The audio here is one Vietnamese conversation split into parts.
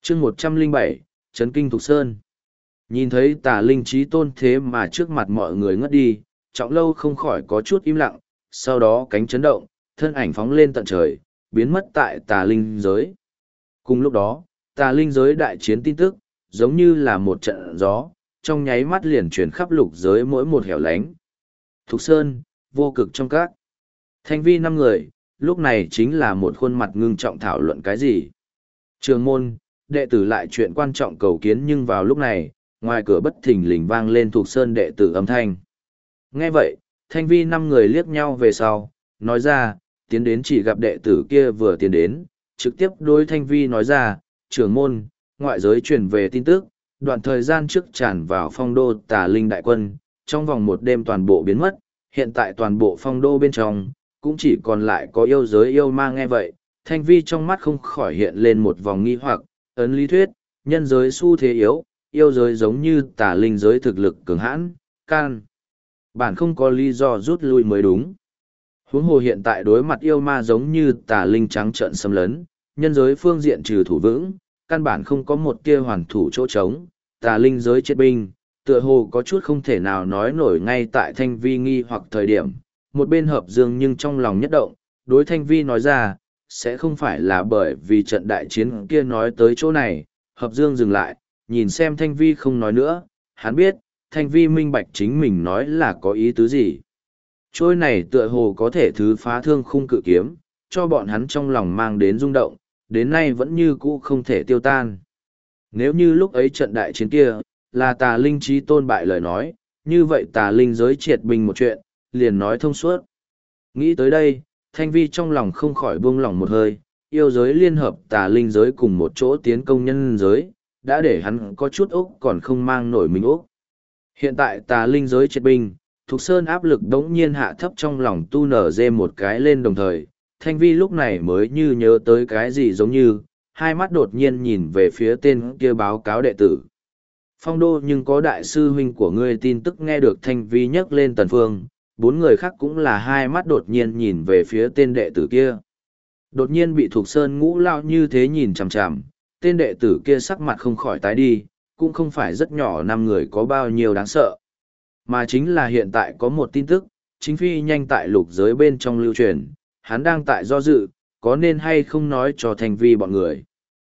chương 107, Trấn Kinh Thục Sơn. Nhìn thấy Tà Linh Chí Tôn thế mà trước mặt mọi người ngất đi, Trọng Lâu không khỏi có chút im lặng, sau đó cánh chấn động, thân ảnh phóng lên tận trời, biến mất tại Tà Linh giới. Cùng lúc đó, Tà Linh giới đại chiến tin tức, giống như là một trận gió, trong nháy mắt liền truyền khắp lục giới mỗi một hẻo lánh. Thục Sơn, vô cực trong các. Thanh vi 5 người, lúc này chính là một khuôn mặt ngưng trọng thảo luận cái gì. Trường môn, đệ tử lại chuyện quan trọng cầu kiến, nhưng vào lúc này, ngoài cửa bất thình lình vang lên Thục Sơn đệ tử âm thanh. Nghe vậy, Thanh vi 5 người liếc nhau về sau, nói ra, tiến đến chỉ gặp đệ tử kia vừa tiến đến, trực tiếp đối Thanh vi nói ra, trưởng môn, ngoại giới truyền về tin tức, đoạn thời gian trước tràn vào phong đô Tà Linh đại quân, trong vòng một đêm toàn bộ biến mất, hiện tại toàn bộ phong đô bên trong, cũng chỉ còn lại có yêu giới yêu ma. Nghe vậy, Thanh vi trong mắt không khỏi hiện lên một vòng nghi hoặc, ấn lý thuyết, nhân giới xu thế yếu, yêu giới giống như Tà Linh giới thực lực cường hãn, can bản không có lý do rút lui mới đúng. Huống hồ hiện tại đối mặt yêu ma giống như Tà Linh trắng trợn xâm lấn, nhân giới phương diện trừ thủ vững, căn bản không có một tia hoàn thủ chỗ trống, Tà Linh giới chết binh, tựa hồ có chút không thể nào nói nổi. Ngay tại Thanh vi nghi hoặc thời điểm, một bên Hợp Dương nhưng trong lòng nhất động, đối Thanh vi nói ra, sẽ không phải là bởi vì trận đại chiến kia nói tới chỗ này. Hợp Dương dừng lại, nhìn xem Thanh vi không nói nữa, hắn biết, Thanh vi minh bạch chính mình nói là có ý tứ gì. Trôi này tựa hồ có thể thứ phá thương khung cự kiếm, cho bọn hắn trong lòng mang đến rung động, đến nay vẫn như cũ không thể tiêu tan. Nếu như lúc ấy trận đại chiến kia, là Tà Linh Chí Tôn bại lời nói, như vậy Tà Linh giới triệt binh một chuyện, liền nói thông suốt. Nghĩ tới đây, Thanh vi trong lòng không khỏi buông lỏng một hơi, yêu giới liên hợp Tà Linh giới cùng một chỗ tiến công nhân giới, đã để hắn có chút ốc còn không mang nổi mình ốc. Hiện tại Tà Linh giới triệt binh, Thục Sơn áp lực đống nhiên hạ thấp, trong lòng tu nở dê một cái lên. Đồng thời, Thanh vi lúc này mới như nhớ tới cái gì giống như, hai mắt đột nhiên nhìn về phía tên kia báo cáo đệ tử. Phong đô nhưng có đại sư huynh của ngươi tin tức. Nghe được Thanh vi nhắc lên Tần Phương, 4 người khác cũng là hai mắt đột nhiên nhìn về phía tên đệ tử kia. Đột nhiên bị Thục Sơn ngũ lao như thế nhìn chằm chằm, tên đệ tử kia sắc mặt không khỏi tái đi, cũng không phải rất nhỏ 5 người có bao nhiêu đáng sợ. Mà chính là hiện tại có một tin tức, chính phi nhanh tại lục giới bên trong lưu truyền, hắn đang tại do dự, có nên hay không nói cho Thanh vi bọn người.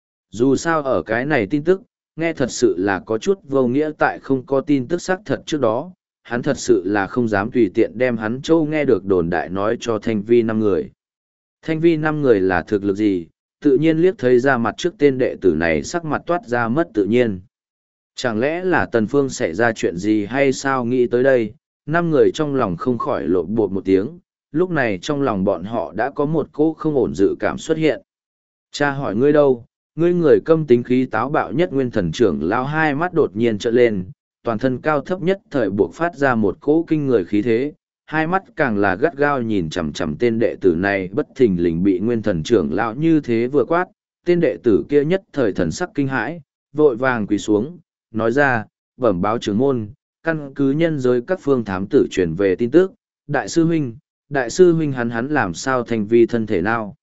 Dù sao ở cái này tin tức, nghe thật sự là có chút vô nghĩa, tại không có tin tức xác thật trước đó, hắn thật sự là không dám tùy tiện đem hắn châu nghe được đồn đại nói cho Thanh vi 5 người. Thanh vi 5 người là thực lực gì, tự nhiên liếc thấy ra mặt trước tên đệ tử này sắc mặt toát ra mất tự nhiên. Chẳng lẽ là Tần Phương xảy ra chuyện gì hay sao? Nghĩ tới đây, 5 người trong lòng không khỏi lộn bột một tiếng, lúc này trong lòng bọn họ đã có một cỗ không ổn dự cảm xuất hiện. Cha hỏi ngươi đâu? Ngươi người câm tính khí táo bạo nhất Nguyên Thần trưởng lão hai mắt đột nhiên trợn lên, toàn thân cao thấp nhất thời buộc phát ra một cỗ kinh người khí thế, hai mắt càng là gắt gao nhìn chằm chằm tên đệ tử này. Bất thình lình bị Nguyên Thần trưởng lão như thế vừa quát, tên đệ tử kia nhất thời thần sắc kinh hãi, vội vàng quỳ xuống, nói ra, bẩm báo trưởng môn, căn cứ nhân giới các phương thám tử truyền về tin tức, đại sư huynh hắn làm sao thành vi thân thể nào.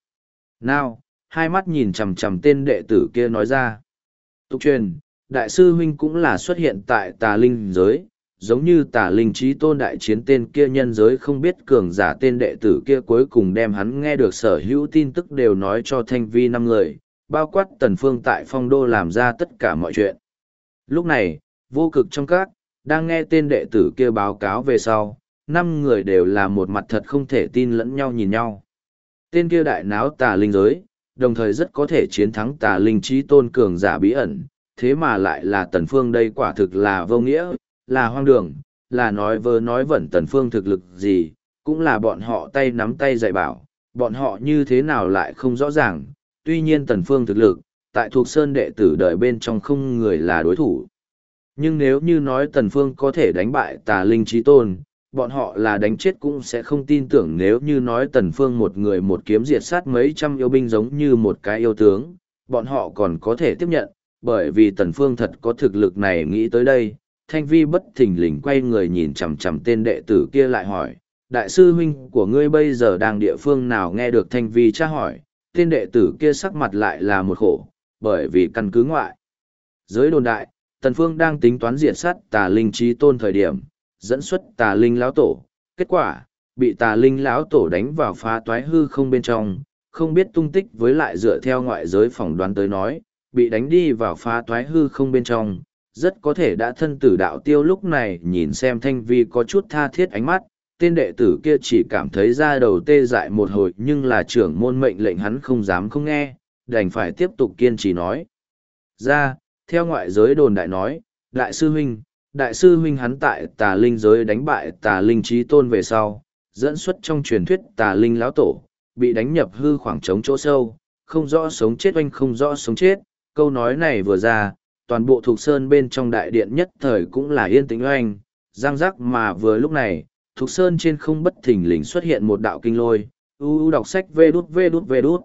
Hai mắt nhìn chằm chằm tên đệ tử kia nói ra. Tục truyền, đại sư huynh cũng là xuất hiện tại Tà Linh giới, giống như Tà Linh Chí Tôn đại chiến tên kia nhân giới không biết cường giả. Tên đệ tử kia cuối cùng đem hắn nghe được sở hữu tin tức đều nói cho Thanh vi 5 người, bao quát Tần Phương tại phong đô làm ra tất cả mọi chuyện. Lúc này, vô cực trong các, đang nghe tên đệ tử kia báo cáo về sau, 5 người đều là một mặt thật không thể tin lẫn nhau nhìn nhau. Tên kia đại náo Tà Linh giới, đồng thời rất có thể chiến thắng Tà Linh Chí Tôn cường giả bí ẩn, thế mà lại là Tần Phương. Đây quả thực là vô nghĩa, là hoang đường, là nói vơ nói vẩn. Tần Phương thực lực gì, cũng là bọn họ tay nắm tay dạy bảo, bọn họ như thế nào lại không rõ ràng. Tuy nhiên Tần Phương thực lực, tại Thục Sơn đệ tử đời bên trong không người là đối thủ. Nhưng nếu như nói Tần Phương có thể đánh bại Tà Linh Chí Tôn, bọn họ là đánh chết cũng sẽ không tin tưởng. Nếu như nói Tần Phương một người một kiếm diệt sát mấy trăm yêu binh giống như một cái yêu tướng, bọn họ còn có thể tiếp nhận, bởi vì Tần Phương thật có thực lực này. Nghĩ tới đây, Thanh vi bất thình lình quay người nhìn chằm chằm tên đệ tử kia lại hỏi, đại sư huynh của ngươi bây giờ đang địa phương nào? Nghe được Thanh vi tra hỏi, tên đệ tử kia sắc mặt lại là một khổ, bởi vì căn cứ ngoại. Giới đồn đại, Tần Phương đang tính toán diệt sát tà linh chí tôn thời điểm, dẫn xuất tà linh lão tổ. Kết quả, bị tà linh lão tổ đánh vào phá toái hư không bên trong, không biết tung tích với lại dựa theo ngoại giới phỏng đoán tới nói, bị đánh đi vào phá toái hư không bên trong, rất có thể đã thân tử đạo tiêu. Lúc này nhìn xem Thanh Vi có chút tha thiết ánh mắt, tên đệ tử kia chỉ cảm thấy da đầu tê dại một hồi, nhưng là trưởng môn mệnh lệnh hắn không dám không nghe, đành phải tiếp tục kiên trì nói. Ra, theo ngoại giới đồn đại nói, đại sư huynh hắn tại tà linh giới đánh bại tà linh chí tôn về sau, dẫn xuất trong truyền thuyết tà linh lão tổ, bị đánh nhập hư khoảng trống chỗ sâu, không rõ sống chết oanh không rõ sống chết. Câu nói này vừa ra, toàn bộ Thục Sơn bên trong đại điện nhất thời cũng là yên tĩnh oanh, giang giác. Mà vừa lúc này, Thục Sơn trên không bất thình lình xuất hiện một đạo kinh lôi, đọc sách vê đút,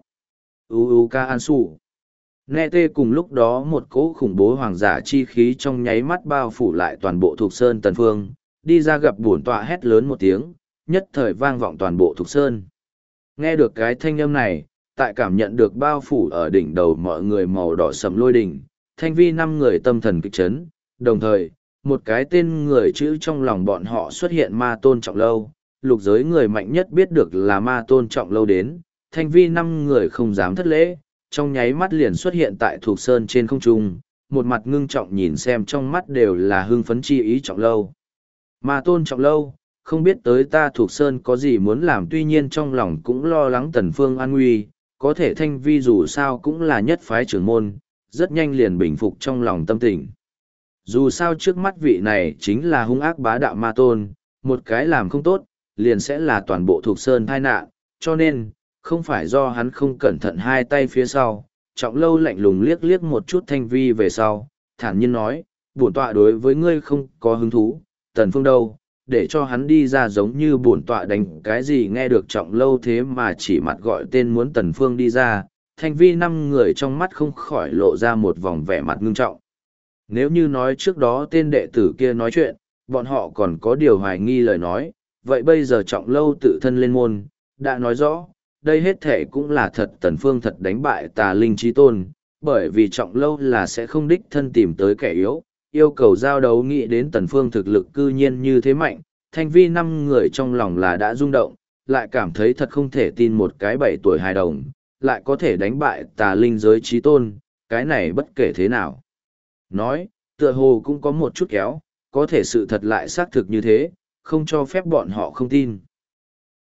ca an sủ. Nghe tê cùng lúc đó một cỗ khủng bố hoàng giả chi khí trong nháy mắt bao phủ lại toàn bộ Thục Sơn. Tần Phương đi ra gặp bổn tọa hét lớn một tiếng, nhất thời vang vọng toàn bộ Thục Sơn. Nghe được cái thanh âm này, tại cảm nhận được bao phủ ở đỉnh đầu mọi người màu đỏ sẫm lôi đỉnh, Thanh Vi 5 người tâm thần kịch chấn, đồng thời, một cái tên người chữ trong lòng bọn họ xuất hiện Ma Tôn Trọng Lâu. Lục giới người mạnh nhất biết được là Ma Tôn Trọng Lâu đến, Thanh Vi 5 người không dám thất lễ, trong nháy mắt liền xuất hiện tại Thục Sơn trên không trung, một mặt ngưng trọng nhìn xem, trong mắt đều là hưng phấn chi ý. Trọng Lâu, Ma Tôn Trọng Lâu, không biết tới ta Thục Sơn có gì muốn làm, tuy nhiên trong lòng cũng lo lắng Tần Phương an nguy, có thể Thanh Vi dù sao cũng là nhất phái trưởng môn, rất nhanh liền bình phục trong lòng tâm tình. Dù sao trước mắt vị này chính là hung ác bá đạo ma tôn, một cái làm không tốt, liền sẽ là toàn bộ Thục Sơn tai nạn, cho nên, không phải do hắn không cẩn thận hai tay phía sau. Trọng Lâu lạnh lùng liếc liếc một chút Thanh Vi về sau, thản nhiên nói, bổn tọa đối với ngươi không có hứng thú, Tần Phương đâu, để cho hắn đi ra giống như bổn tọa đánh cái gì. Nghe được Trọng Lâu thế mà chỉ mặt gọi tên muốn Tần Phương đi ra, Thanh Vi 5 người trong mắt không khỏi lộ ra một vòng vẻ mặt ngưng trọng. Nếu như nói trước đó tên đệ tử kia nói chuyện, bọn họ còn có điều hoài nghi lời nói, vậy bây giờ Trọng Lâu tự thân lên môn, đã nói rõ, đây hết thể cũng là thật. Tần Phương thật đánh bại tà linh chí tôn, bởi vì Trọng Lâu là sẽ không đích thân tìm tới kẻ yếu, yêu cầu giao đấu. Nghĩ đến Tần Phương thực lực cư nhiên như thế mạnh, Thanh Vi 5 người trong lòng là đã rung động, lại cảm thấy thật không thể tin một cái 7 tuổi hài đồng, lại có thể đánh bại tà linh giới chí tôn, cái này bất kể thế nào nói, tựa hồ cũng có một chút kéo, có thể sự thật lại xác thực như thế, không cho phép bọn họ không tin.